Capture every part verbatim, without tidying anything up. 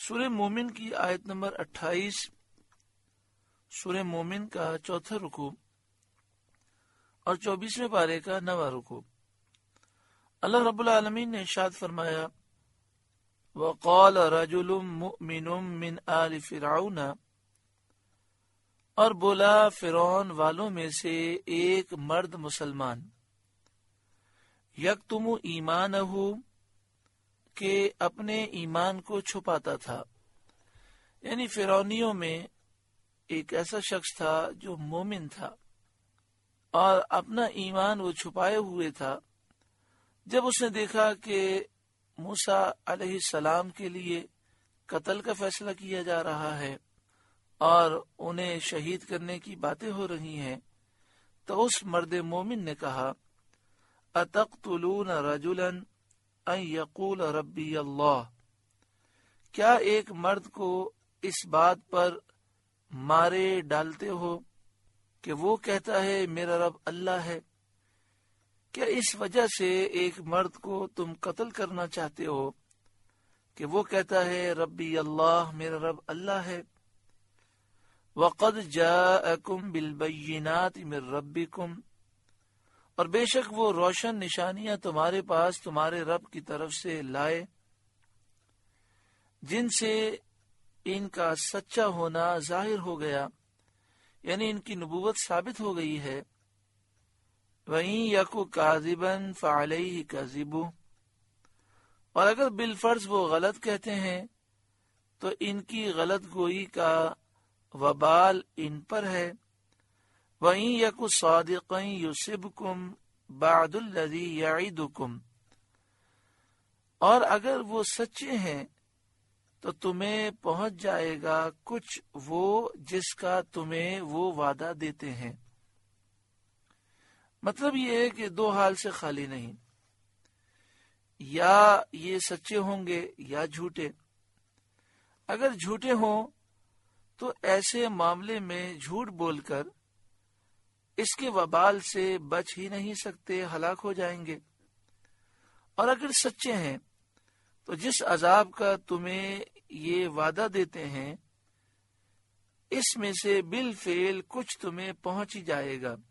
سورہ مومن کی آیت نمبر اٹھائیس، سورہ مومن کا چوتھا رکوع اور چوبیسویں پارے کا نواں رکوع۔ اللہ رب العالمین نے ارشاد فرمایا، وَقَالَ رَجُلٌ مُؤْمِنٌ مِّنْ آلِ فِرْعَوْنَ، اور بولا فرعون والوں میں سے ایک مرد مسلمان، یکتم ایمانہ، کہ اپنے ایمان کو چھپاتا تھا۔ یعنی فرعونیوں میں ایک ایسا شخص تھا جو مومن تھا اور اپنا ایمان وہ چھپائے ہوئے تھا۔ جب اس نے دیکھا کہ موسیٰ علیہ السلام کے لیے قتل کا فیصلہ کیا جا رہا ہے اور انہیں شہید کرنے کی باتیں ہو رہی ہیں، تو اس مرد مومن نے کہا، اتقتلون رجلا ان یقول ربی اللہ، کیا ایک مرد کو اس بات پر مارے ڈالتے ہو کہ وہ کہتا ہے میرا رب اللہ ہے؟ کیا اس وجہ سے ایک مرد کو تم قتل کرنا چاہتے ہو کہ وہ کہتا ہے ربی اللہ، میرا رب اللہ ہے؟ وَقَدْ جَاءَكُمْ بِالْبَيِّنَاتِ مِنْ رَبِّكُمْ، اور بے شک وہ روشن نشانیاں تمہارے پاس تمہارے رب کی طرف سے لائے، جن سے ان کا سچا ہونا ظاہر ہو گیا، یعنی ان کی نبوت ثابت ہو گئی ہے۔ وَإِن يَكُ كَاذِبًا فَعَلَيْهِ كَذِبُهُ، اور اگر بالفرض وہ غلط کہتے ہیں تو ان کی غلط گوئی کا وبال ان پر ہے۔ وَإِن يَكُ صَادِقًا يُصِبْكُمْ بَعْدُ الَّذِي يَعِدُكُمْ، اور اگر وہ سچے ہیں تو تمہیں پہنچ جائے گا کچھ وہ جس کا تمہیں وہ وعدہ دیتے ہیں۔ مطلب یہ ہے کہ دو حال سے خالی نہیں، یا یہ سچے ہوں گے یا جھوٹے۔ اگر جھوٹے ہوں تو ایسے معاملے میں جھوٹ بول کر اس کے وبال سے بچ ہی نہیں سکتے، ہلاک ہو جائیں گے۔ اور اگر سچے ہیں تو جس عذاب کا تمہیں یہ وعدہ دیتے ہیں اس میں سے بالفعل کچھ تمہیں پہنچ ہی جائے گا۔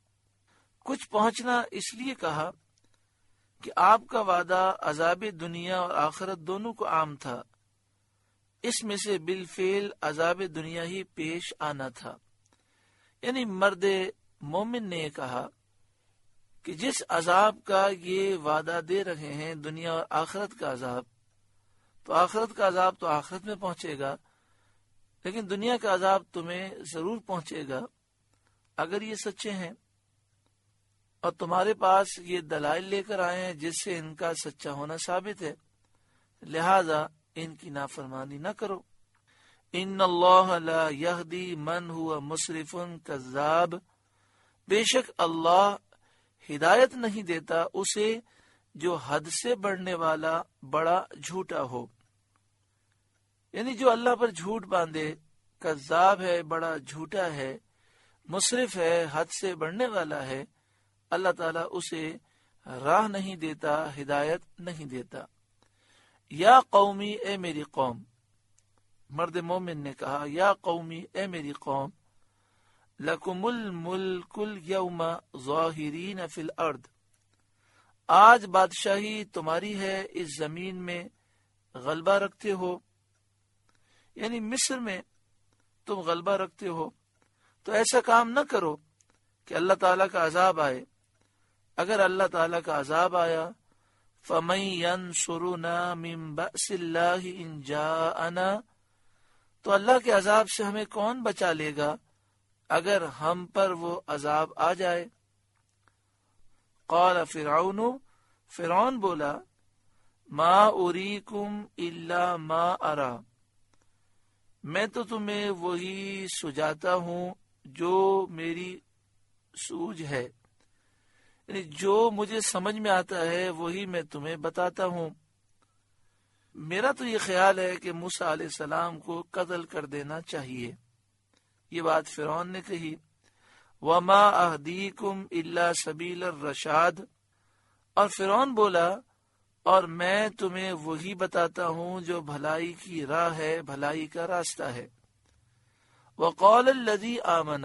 کچھ پہنچنا اس لیے کہا کہ آپ کا وعدہ عذاب دنیا اور آخرت دونوں کو عام تھا، اس میں سے بالفعل عذاب دنیا ہی پیش آنا تھا۔ یعنی مرد مومن نے کہا کہ جس عذاب کا یہ وعدہ دے رہے ہیں دنیا اور آخرت کا عذاب، تو آخرت کا عذاب تو آخرت میں پہنچے گا، لیکن دنیا کا عذاب تمہیں ضرور پہنچے گا اگر یہ سچے ہیں اور تمہارے پاس یہ دلائل لے کر آئے ہیں جس سے ان کا سچا ہونا ثابت ہے، لہذا ان کی نافرمانی نہ کرو۔ ان اللہ لا یہدی من هو مسرف کذاب، بے شک اللہ ہدایت نہیں دیتا اسے جو حد سے بڑھنے والا بڑا جھوٹا ہو۔ یعنی جو اللہ پر جھوٹ باندھے، کذاب ہے، بڑا جھوٹا ہے، مسرف ہے، حد سے بڑھنے والا ہے، اللہ تعالیٰ اسے راہ نہیں دیتا، ہدایت نہیں دیتا۔ یا قومی، اے میری قوم، مرد مومن نے کہا، یا قومی، اے میری قوم، لکم الملک اليوم ظاہرین فی الارض، آج بادشاہی تمہاری ہے اس زمین میں، غلبہ رکھتے ہو، یعنی مصر میں تم غلبہ رکھتے ہو، تو ایسا کام نہ کرو کہ اللہ تعالیٰ کا عذاب آئے۔ اگر اللہ تعالیٰ کا عذاب آیا، فَمَن يَنصُرُنَا مِن بَأْسِ اللَّهِ إِن جَاءَنَا، تو اللہ کے عذاب سے ہمیں کون بچا لے گا اگر ہم پر وہ عذاب آ جائے۔ قال فرعون، فرعون بولا، ما اریکم الا ما ارا، میں تو تمہیں وہی سجاتا ہوں جو میری سوجھ ہے، یعنی جو مجھے سمجھ میں آتا ہے وہی میں تمہیں بتاتا ہوں۔ میرا تو یہ خیال ہے کہ موسیٰ علیہ السلام کو قتل کر دینا چاہیے۔ یہ بات فرعون نے کہی۔ وما اہدیکم الا سبیل الرشاد، اور فرعون بولا، اور میں تمہیں وہی بتاتا ہوں جو بھلائی کی راہ ہے، بھلائی کا راستہ ہے۔ وقال الذی آمن،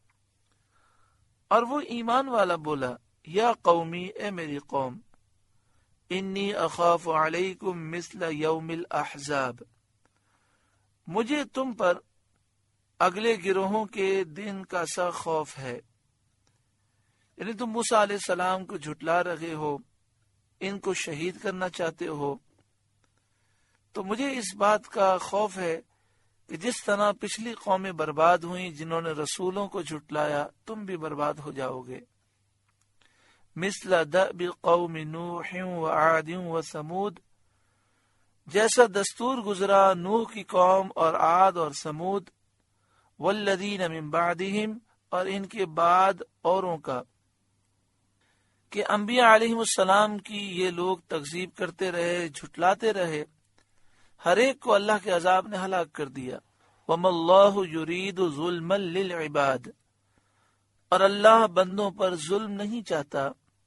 اور وہ ایمان والا بولا، یا قومی، اے میری قوم، انی اخاف علیکم مثل یوم الاحزاب، مجھے تم پر اگلے گروہوں کے دن کا سا خوف ہے۔ یعنی تم موسیٰ علیہ السلام کو جھٹلا رہے ہو، ان کو شہید کرنا چاہتے ہو، تو مجھے اس بات کا خوف ہے کہ جس طرح پچھلی قومیں برباد ہوئیں جنہوں نے رسولوں کو جھٹلایا، تم بھی برباد ہو جاؤ گے۔ مثل دأب قوم نوح وعاد وثمود، جیسا دستور گزرا نوح کی قوم اور عاد اور سمود، والذین من بعدہم، اور ان کے بعد اوروں کا، کہ انبیاء علیہ السلام کی یہ لوگ تکذیب کرتے رہے، جھٹلاتے رہے، ہر ایک کو اللہ کے عذاب نے ہلاک کر دیا۔ وَمَا اللَّهُ يُرِيدُ ظُلْمًا لِلْعِبَادِ، اور اللہ بندوں پر ظلم نہیں چاہتا،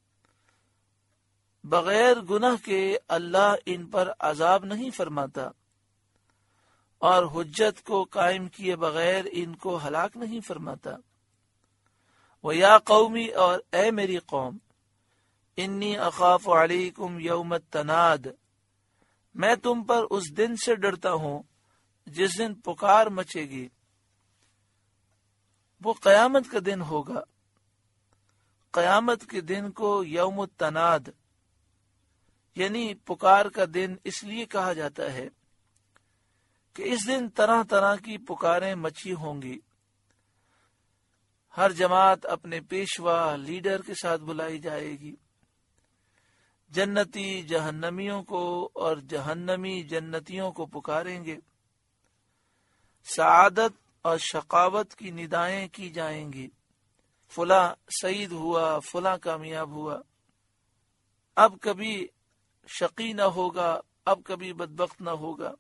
بغیر گناہ کے اللہ ان پر عذاب نہیں فرماتا، اور حجت کو قائم کیے بغیر ان کو ہلاک نہیں فرماتا۔ وَيَا قَوْمِ، اور اے میری قوم، انی اخاف علیکم یوم التناد، میں تم پر اس دن سے ڈرتا ہوں جس دن پکار مچے گی۔ وہ قیامت کا دن ہوگا۔ قیامت کے دن کو یوم التناد یعنی پکار کا دن اس لیے کہا جاتا ہے کہ اس دن طرح طرح کی پکاریں مچی ہوں گی، ہر جماعت اپنے پیشوا لیڈر کے ساتھ بلائی جائے گی، جنتی جہنمیوں کو اور جہنمی جنتیوں کو پکاریں گے، سعادت اور شقاوت کی ندائیں کی جائیں گی، فلاں سعید ہوا، فلاں کامیاب ہوا، اب کبھی شقی نہ ہوگا، اب کبھی بدبخت نہ ہوگا،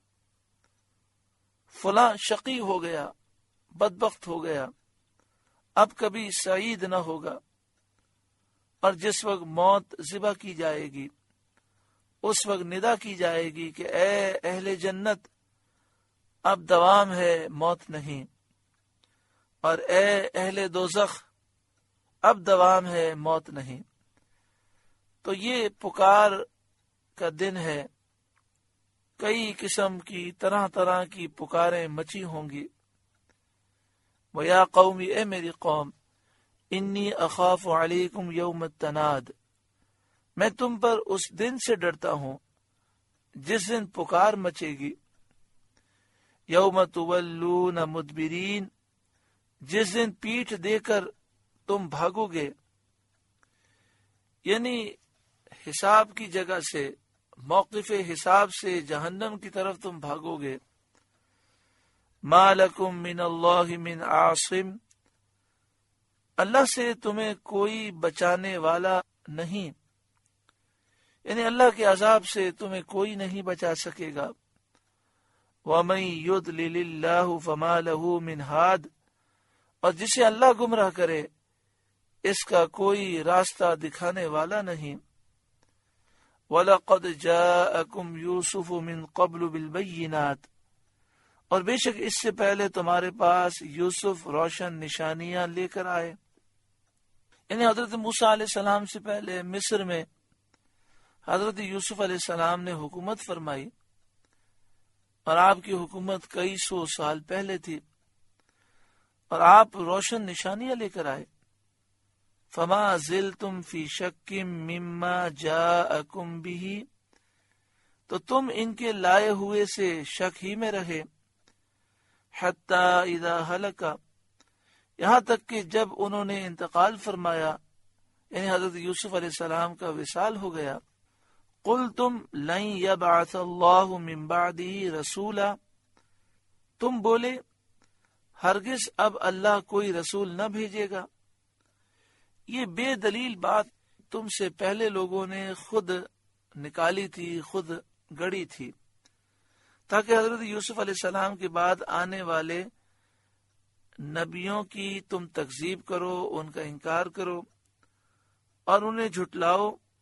فلاں شقی ہو گیا، بدبخت ہو گیا، اب کبھی سعید نہ ہوگا۔ اور جس وقت موت ذبح کی جائے گی، اس وقت ندا کی جائے گی کہ اے اہل جنت، اب دوام ہے، موت نہیں، اور اے اہل دوزخ، اب دوام ہے، موت نہیں۔ تو یہ پکار کا دن ہے، کئی قسم کی طرح طرح کی پکاریں مچی ہوں گی۔ وَيَا قَوْمِ، اے میری قوم، انی اخاف علیکم یوم التناد، میں تم پر اس دن سے ڈرتا ہوں جس دن پکار مچے گی، یوم تولون مدبرین، جس دن پیٹھ دے کر تم بھاگو گے، یعنی حساب کی جگہ سے، موقف حساب سے جہنم کی طرف تم بھاگو گے۔ ما لکم من اللہ من عاصم، اللہ سے تمہیں کوئی بچانے والا نہیں، یعنی اللہ کے عذاب سے تمہیں کوئی نہیں بچا سکے گا۔ وَمَن يُضْلِلِ اللَّهُ فَمَا لَهُ مِنْ هَادٍ، اور جسے اللہ گمراہ کرے اس کا کوئی راستہ دکھانے والا نہیں۔ وَلَقَدْ جَاءَكُمْ يُوسُفُ مِنْ قَبْلُ بِالْبَيِّنَاتِ، اور بے شک اس سے پہلے تمہارے پاس یوسف روشن نشانیاں لے کر آئے، یعنی حضرت موسیٰ علیہ السلام سے پہلے مصر میں حضرت یوسف علیہ السلام نے حکومت فرمائی، اور آپ کی حکومت کئی سو سال پہلے تھی، اور آپ روشن نشانیاں لے کر آئے۔ فما زلتم فی شک مما جاءکم بہ، تو تم ان کے لائے ہوئے سے شک ہی میں رہے، حتی اذا ہلک، یہاں تک کہ جب انہوں نے انتقال فرمایا، یعنی حضرت یوسف علیہ السلام کا وصال ہو گیا۔ قلتم لن یبعث اللہ من بعدہ رسولا، تم بولے ہرگز اب اللہ کوئی رسول نہ بھیجے گا۔ یہ بے دلیل بات تم سے پہلے لوگوں نے خود نکالی تھی، خود گڑی تھی، تاکہ حضرت یوسف علیہ السلام کے بعد آنے والے نبیوں کی تم تکذیب کرو، ان کا انکار کرو اور انہیں جھٹلاؤ،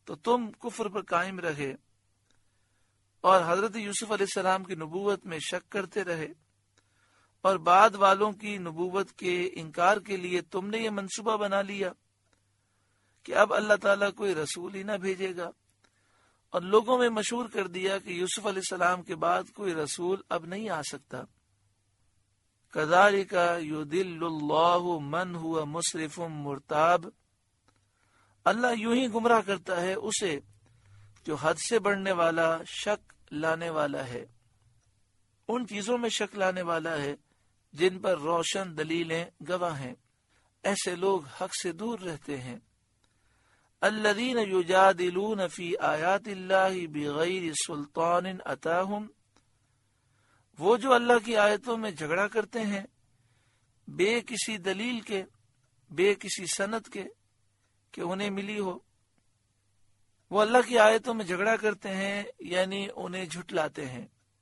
تو تم کفر پر قائم رہے اور حضرت یوسف علیہ السلام کی نبوت میں شک کرتے رہے، اور بعد والوں کی نبوت کے انکار کے لیے تم نے یہ منصوبہ بنا لیا کہ اب اللہ تعالیٰ کوئی رسول ہی نہ بھیجے گا، اور لوگوں میں مشہور کر دیا کہ یوسف علیہ السلام کے بعد کوئی رسول اب نہیں آ سکتا۔ کذالک یضل اللہ من ہوا مسرف مرتاب، اللہ یوں ہی گمراہ کرتا ہے اسے جو حد سے بڑھنے والا، شک لانے والا ہے، ان چیزوں میں شک لانے والا ہے جن پر روشن دلیلیں گواہ ہیں۔ ایسے لوگ حق سے دور رہتے ہیں۔ الذین یجادلون فی آیات اللہ بغیر سلطان اتاہم، وہ جو اللہ کی آیتوں میں جھگڑا کرتے ہیں بے کسی دلیل کے، بے کسی سند کے کہ انہیں ملی ہو۔ وہ اللہ کی آیتوں میں جھگڑا کرتے ہیں یعنی انہیں جھٹلاتے ہیں۔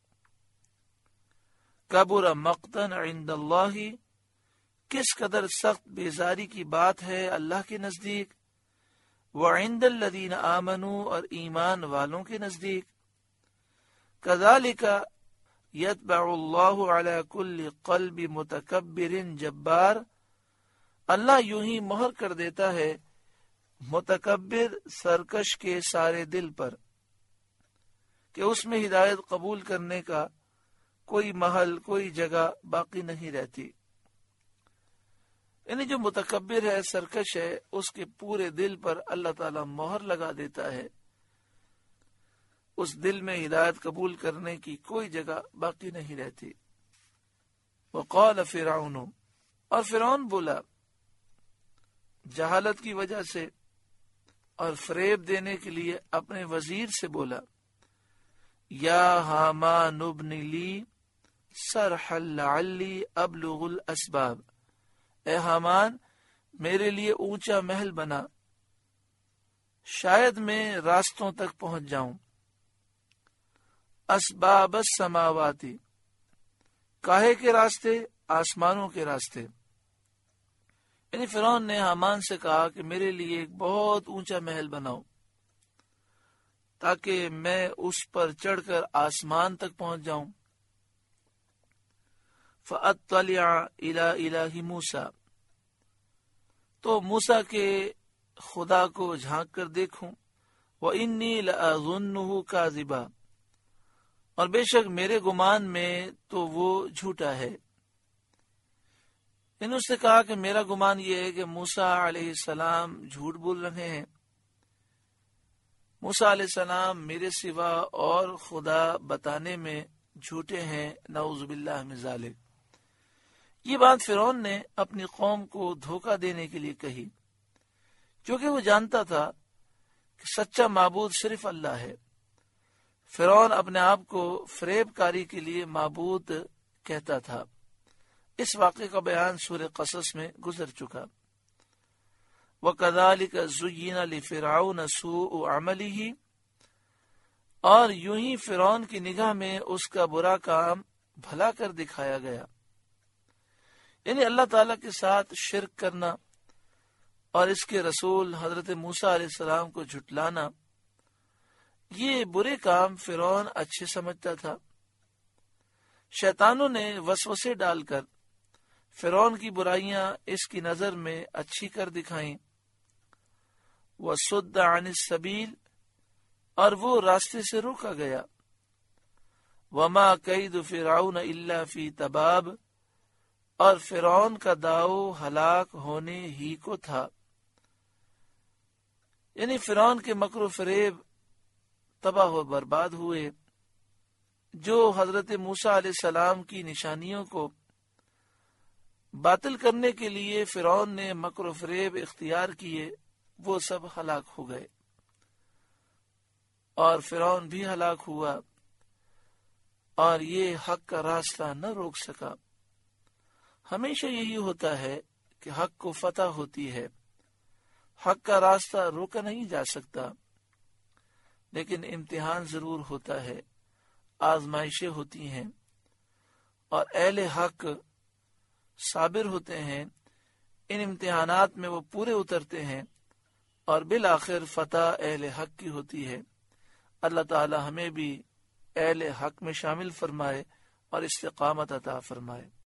کبر مقتا عند اللہ، کس قدر سخت بیزاری کی بات ہے اللہ کے نزدیک، وعند الذین آمنوا، اور ایمان والوں کے نزدیک۔ کذالک یطبع اللہ علی کل قلب متکبر جبار، اللہ یوں ہی مہر کر دیتا ہے متکبر سرکش کے سارے دل پر کہ اس میں ہدایت قبول کرنے کا کوئی محل، کوئی جگہ باقی نہیں رہتی۔ یعنی جو متکبر ہے، سرکش ہے، اس کے پورے دل پر اللہ تعالیٰ مہر لگا دیتا ہے، اس دل میں ہدایت قبول کرنے کی کوئی جگہ باقی نہیں رہتی۔ وقال فرعون، اور فرعون بولا جہالت کی وجہ سے اور فریب دینے کے لیے اپنے وزیر سے بولا، یا حامان ابن لی صرحا لعلی ابلغ الاسباب، اے حامان میرے لیے اونچا محل بنا، شاید میں راستوں تک پہنچ جاؤں۔ اسباب السماواتی، کاہے کے راستے؟ آسمانوں کے راستے۔ یعنی فرعون نے حامان سے کہا کہ میرے لیے ایک بہت اونچا محل بناؤ تاکہ میں اس پر چڑھ کر آسمان تک پہنچ جاؤں۔ فاطلع الی الہ موسیٰ، تو موسیٰ کے خدا کو جھانک کر دیکھوں۔ وانی لاظنہ کاذبا، اور بے شک میرے گمان میں تو وہ جھوٹا ہے۔ انہوں سے کہا کہ میرا گمان یہ ہے کہ موسیٰ علیہ السلام جھوٹ بول رہے ہیں، موسیٰ علیہ السلام میرے سوا اور خدا بتانے میں جھوٹے ہیں، نعوذ باللہ من ذالک۔ یہ بات فرعون نے اپنی قوم کو دھوکہ دینے کے لیے کہی، کیونکہ وہ جانتا تھا کہ سچا معبود صرف اللہ ہے۔ فرعون اپنے آپ کو فریب کاری کے لیے معبود کہتا تھا۔ اس واقعے کا بیان سورہ قصص میں گزر چکا۔ وَكَذَلِكَ زُيِّنَ لِفِرْعَوْنَ سُوءُ عَمَلِهِ، اور یوں ہی فرعون کی نگاہ میں اس کا برا کام بھلا کر دکھایا گیا۔ یعنی اللہ تعالیٰ کے ساتھ شرک کرنا اور اس کے رسول حضرت موسیٰ علیہ السلام کو جھٹلانا، یہ برے کام فرعون اچھے سمجھتا تھا۔ شیطانوں نے وسوسے ڈال کر فرعون کی برائیاں اس کی نظر میں اچھی کر دکھائیں۔ وَصُدَّ عَنِ السَّبِيلِ، اور وہ راستے سے روکا گیا۔ وَمَا كَيْدُ فِرْعَوْنَ إِلَّا فِي تَبَابٍ، اور فرعون کا داؤ ہلاک ہونے ہی کو تھا۔ یعنی فرعون کے مکر و فریب تباہ و برباد ہوئے۔ جو حضرت موسیٰ علیہ السلام کی نشانیوں کو باطل کرنے کے لیے فرعون نے مکر و فریب اختیار کیے، وہ سب ہلاک ہو گئے، اور فرعون بھی ہلاک ہوا، اور یہ حق کا راستہ نہ روک سکا۔ ہمیشہ یہی ہوتا ہے کہ حق کو فتح ہوتی ہے، حق کا راستہ روکا نہیں جا سکتا، لیکن امتحان ضرور ہوتا ہے، آزمائشیں ہوتی ہیں، اور اہل حق صابر ہوتے ہیں۔ ان امتحانات میں وہ پورے اترتے ہیں اور بالآخر فتح اہل حق کی ہوتی ہے۔ اللہ تعالی ہمیں بھی اہل حق میں شامل فرمائے اور استقامت عطا فرمائے۔